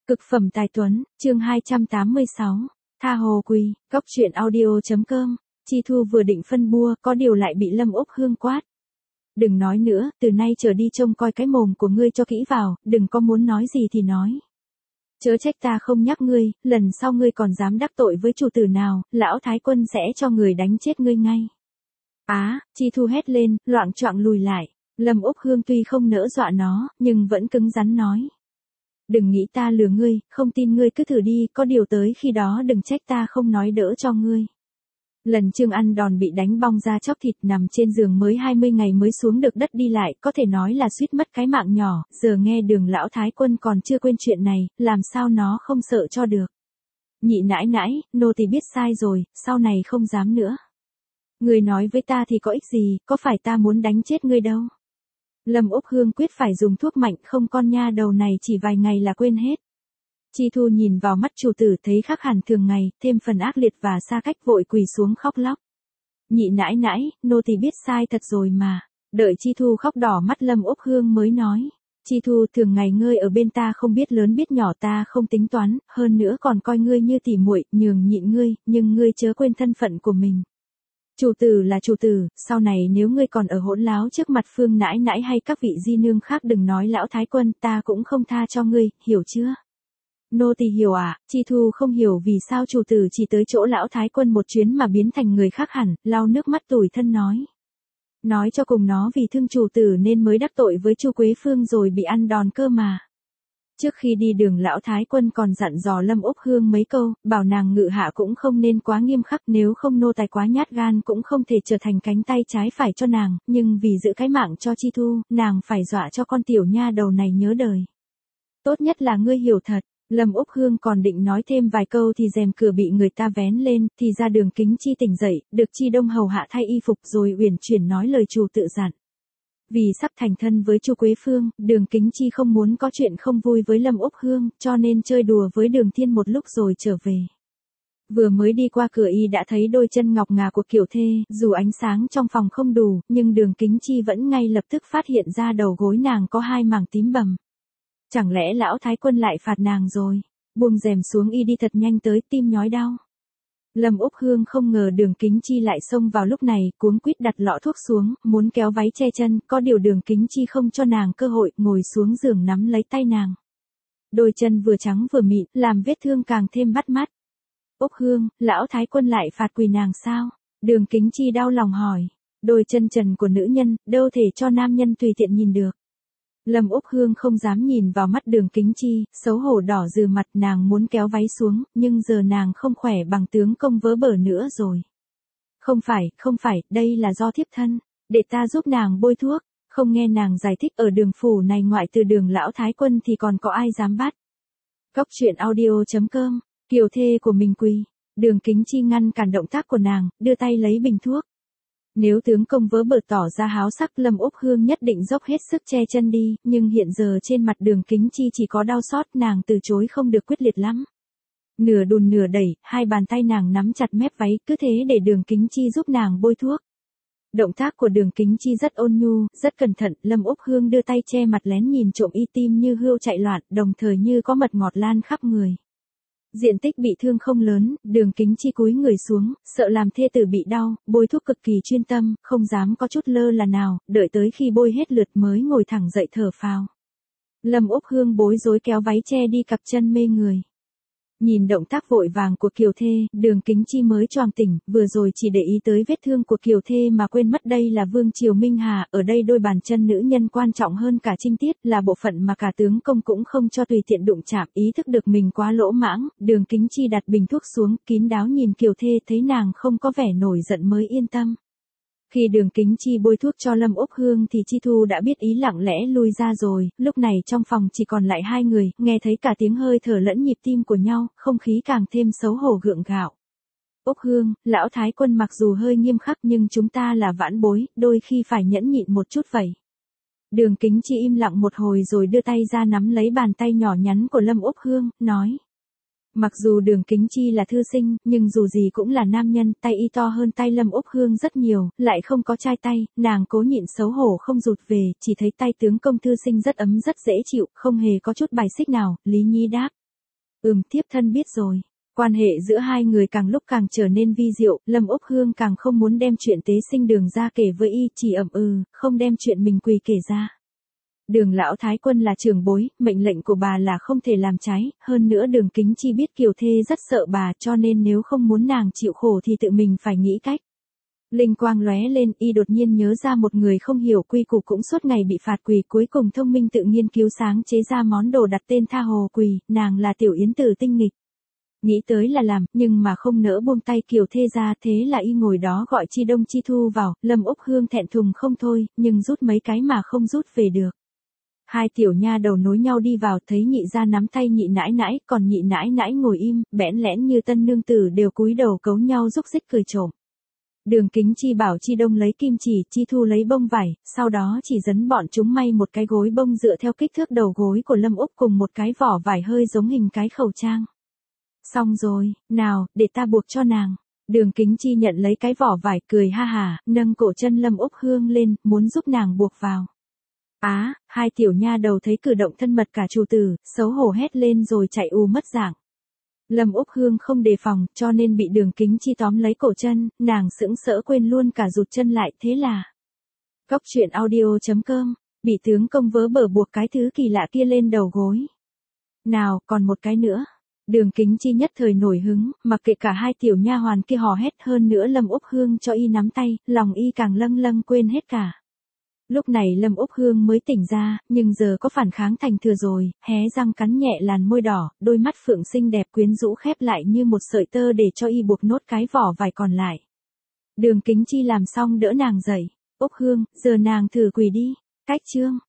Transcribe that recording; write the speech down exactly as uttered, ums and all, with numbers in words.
Cực phẩm tài tuấn, chương hai trăm tám mươi sáu. Tha hồ quỳ, góc truyện audio.com. Chi Thu vừa định phân bua, có điều lại bị Lâm Úc Hương quát. Đừng nói nữa, từ nay trở đi trông coi cái mồm của ngươi cho kỹ vào, đừng có muốn nói gì thì nói. Chớ trách ta không nhắc ngươi, lần sau ngươi còn dám đắc tội với chủ tử nào, lão thái quân sẽ cho người đánh chết ngươi ngay. Á, à, Chi Thu hét lên, loạng choạng lùi lại. Lâm Úc Hương tuy không nỡ dọa nó, nhưng vẫn cứng rắn nói. Đừng nghĩ ta lừa ngươi, không tin ngươi cứ thử đi, có điều tới khi đó đừng trách ta không nói đỡ cho ngươi. Lần Trương ăn đòn bị đánh bong ra chóc thịt nằm trên giường mới hai mươi ngày mới xuống được đất đi lại, có thể nói là suýt mất cái mạng nhỏ, giờ nghe Đường lão thái quân còn chưa quên chuyện này, làm sao nó không sợ cho được. Nhị nãi nãi, nô tỳ biết sai rồi, sau này không dám nữa. Ngươi nói với ta thì có ích gì, có phải ta muốn đánh chết ngươi đâu. Lâm Úc Hương quyết phải dùng thuốc mạnh, không con nha đầu này chỉ vài ngày là quên hết. Chi Thu nhìn vào mắt chủ tử thấy khác hẳn thường ngày, thêm phần ác liệt và xa cách vội quỳ xuống khóc lóc. Nhị nãi nãi, nô tỳ biết sai thật rồi mà. Đợi Chi Thu khóc đỏ mắt Lâm Úc Hương mới nói. Chi Thu, thường ngày ngươi ở bên ta không biết lớn biết nhỏ, ta không tính toán, hơn nữa còn coi ngươi như tỉ muội, nhường nhịn ngươi, nhưng ngươi chớ quên thân phận của mình. Chủ tử là chủ tử, sau này nếu ngươi còn ở hỗn láo trước mặt Phương nãi nãi hay các vị di nương khác đừng nói lão thái quân, ta cũng không tha cho ngươi, hiểu chưa? Nô tỳ hiểu ạ. À? Chi Thu không hiểu vì sao chủ tử chỉ tới chỗ lão thái quân một chuyến mà biến thành người khác hẳn, lau nước mắt tủi thân nói. Nói cho cùng nó vì thương chủ tử nên mới đắc tội với Chu Quế Phương rồi bị ăn đòn cơ mà. Trước khi đi Đường lão thái quân còn dặn dò Lâm Úc Hương mấy câu, bảo nàng ngự hạ cũng không nên quá nghiêm khắc, nếu không nô tài quá nhát gan cũng không thể trở thành cánh tay trái phải cho nàng, nhưng vì giữ cái mạng cho Chi Thu, nàng phải dọa cho con tiểu nha đầu này nhớ đời. Tốt nhất là ngươi hiểu thật. Lâm Úc Hương còn định nói thêm vài câu thì rèm cửa bị người ta vén lên, thì ra Đường Kính Chi tỉnh dậy, được Chi Đông hầu hạ thay y phục rồi uyển chuyển nói lời chủ tự dặn. Vì sắp thành thân với Chu Quế Phương, Đường Kính Chi không muốn có chuyện không vui với Lâm Úc Hương, cho nên chơi đùa với Đường Thiên một lúc rồi trở về. Vừa mới đi qua cửa y đã thấy đôi chân ngọc ngà của Kiều Thê, dù ánh sáng trong phòng không đủ, nhưng Đường Kính Chi vẫn ngay lập tức phát hiện ra đầu gối nàng có hai mảng tím bầm. Chẳng lẽ lão thái quân lại phạt nàng rồi? Buông rèm xuống y đi thật nhanh tới, tim nhói đau. Lâm Úc Hương không ngờ Đường Kính Chi lại xông vào lúc này, cuống quýt đặt lọ thuốc xuống, muốn kéo váy che chân, có điều Đường Kính Chi không cho nàng cơ hội, ngồi xuống giường nắm lấy tay nàng. Đôi chân vừa trắng vừa mịn, làm vết thương càng thêm bắt mắt. Úc Hương, lão thái quân lại phạt quỳ nàng sao? Đường Kính Chi đau lòng hỏi. Đôi chân trần của nữ nhân, đâu thể cho nam nhân tùy tiện nhìn được. Lâm Úc Hương không dám nhìn vào mắt Đường Kính Chi, xấu hổ đỏ rừ mặt, nàng muốn kéo váy xuống, nhưng giờ nàng không khỏe bằng tướng công vớ bở nữa rồi. Không phải, không phải, đây là do thiếp thân, để ta giúp nàng bôi thuốc, không nghe nàng giải thích, ở Đường phủ này ngoại trừ Đường lão thái quân thì còn có ai dám bắt. Góc truyện audio.com, Kiều Thê của mình quỳ, Đường Kính Chi ngăn cản động tác của nàng, đưa tay lấy bình thuốc. Nếu tướng công vớ bở tỏ ra háo sắc, Lâm Úc Hương nhất định dốc hết sức che chân đi, nhưng hiện giờ trên mặt Đường Kính Chi chỉ có đau xót, nàng từ chối không được quyết liệt lắm. Nửa đùn nửa đẩy, hai bàn tay nàng nắm chặt mép váy, cứ thế để Đường Kính Chi giúp nàng bôi thuốc. Động tác của Đường Kính Chi rất ôn nhu, rất cẩn thận, Lâm Úc Hương đưa tay che mặt lén nhìn trộm y, tim như hươu chạy loạn, đồng thời như có mật ngọt lan khắp người. Diện tích bị thương không lớn, Đường Kính Chi cúi người xuống, sợ làm thê tử bị đau, bôi thuốc cực kỳ chuyên tâm, không dám có chút lơ là nào, đợi tới khi bôi hết lượt mới ngồi thẳng dậy thở phào. Lâm Úc Hương bối rối kéo váy che đi cặp chân mê người. Nhìn động tác vội vàng của Kiều Thê, Đường Kính Chi mới choàng tỉnh, vừa rồi chỉ để ý tới vết thương của Kiều Thê mà quên mất đây là Vương Triều Minh Hà, ở đây đôi bàn chân nữ nhân quan trọng hơn cả trinh tiết, là bộ phận mà cả tướng công cũng không cho tùy tiện đụng chạm, ý thức được mình quá lỗ mãng, Đường Kính Chi đặt bình thuốc xuống, kín đáo nhìn Kiều Thê thấy nàng không có vẻ nổi giận mới yên tâm. Khi Đường Kính Chi bôi thuốc cho Lâm Úc Hương thì Chi Thu đã biết ý, lặng lẽ lui ra rồi, lúc này trong phòng chỉ còn lại hai người, nghe thấy cả tiếng hơi thở lẫn nhịp tim của nhau, không khí càng thêm xấu hổ gượng gạo. Úc Hương, lão thái quân mặc dù hơi nghiêm khắc nhưng chúng ta là vãn bối, đôi khi phải nhẫn nhịn một chút vậy. Đường Kính Chi im lặng một hồi rồi đưa tay ra nắm lấy bàn tay nhỏ nhắn của Lâm Úc Hương, nói. Mặc dù Đường Kính Chi là thư sinh, nhưng dù gì cũng là nam nhân, tay y to hơn tay Lâm Úc Hương rất nhiều, lại không có chai tay, nàng cố nhịn xấu hổ không rụt về, chỉ thấy tay tướng công thư sinh rất ấm rất dễ chịu, không hề có chút bài xích nào, Lý Nhi đáp. Ừm, thiếp thân biết rồi. Quan hệ giữa hai người càng lúc càng trở nên vi diệu, Lâm Úc Hương càng không muốn đem chuyện tế sinh Đường ra kể với y, chỉ ậm ừ, không đem chuyện mình quỳ kể ra. Đường lão thái quân là trưởng bối, mệnh lệnh của bà là không thể làm trái, hơn nữa Đường Kính Chi biết Kiều Thê rất sợ bà, cho nên nếu không muốn nàng chịu khổ thì tự mình phải nghĩ cách. Linh quang lóe lên, y đột nhiên nhớ ra một người không hiểu quy củ cũng suốt ngày bị phạt quỳ, cuối cùng thông minh tự nghiên cứu sáng chế ra món đồ đặt tên tha hồ quỳ, nàng là Tiểu Yến Tử tinh nghịch. Nghĩ tới là làm, nhưng mà không nỡ buông tay Kiều Thê ra, thế là y ngồi đó gọi Chi Đông Chi Thu vào, Lâm Úc Hương thẹn thùng không thôi, nhưng rút mấy cái mà không rút về được. Hai tiểu nha đầu nối nhau đi vào, thấy nhị gia nắm tay nhị nãi nãi, còn nhị nãi nãi ngồi im, bẽn lẽn như tân nương tử đều cúi đầu cấu nhau rúc rích cười trộm. Đường Kính Chi bảo Chi Đông lấy kim chỉ, Chi Thu lấy bông vải, sau đó chỉ dẫn bọn chúng may một cái gối bông dựa theo kích thước đầu gối của Lâm Úc cùng một cái vỏ vải hơi giống hình cái khẩu trang. Xong rồi, nào, để ta buộc cho nàng. Đường Kính Chi nhận lấy cái vỏ vải cười ha hà, nâng cổ chân Lâm Úc Hương lên, muốn giúp nàng buộc vào. Á, à, hai tiểu nha đầu thấy cử động thân mật cả chủ tử, xấu hổ hét lên rồi chạy ù mất dạng. Lâm Úc Hương không đề phòng, cho nên bị Đường Kính Chi tóm lấy cổ chân, nàng sững sỡ quên luôn cả rụt chân lại, thế là. Cóc truyện audio chấm com, bị tướng công vớ bở buộc cái thứ kỳ lạ kia lên đầu gối. Nào, còn một cái nữa. Đường Kính Chi nhất thời nổi hứng, mặc kệ cả hai tiểu nha hoàn kia hò hét, hơn nữa Lâm Úc Hương cho y nắm tay, lòng y càng lâng lâng quên hết cả. Lúc này Lâm Úc Hương mới tỉnh ra, nhưng giờ có phản kháng thành thừa rồi, hé răng cắn nhẹ làn môi đỏ, đôi mắt phượng xinh đẹp quyến rũ khép lại như một sợi tơ để cho y buộc nốt cái vỏ vải còn lại. Đường Kính Chi làm xong đỡ nàng dậy. Úc Hương, giờ nàng thử quỳ đi. Cách chương.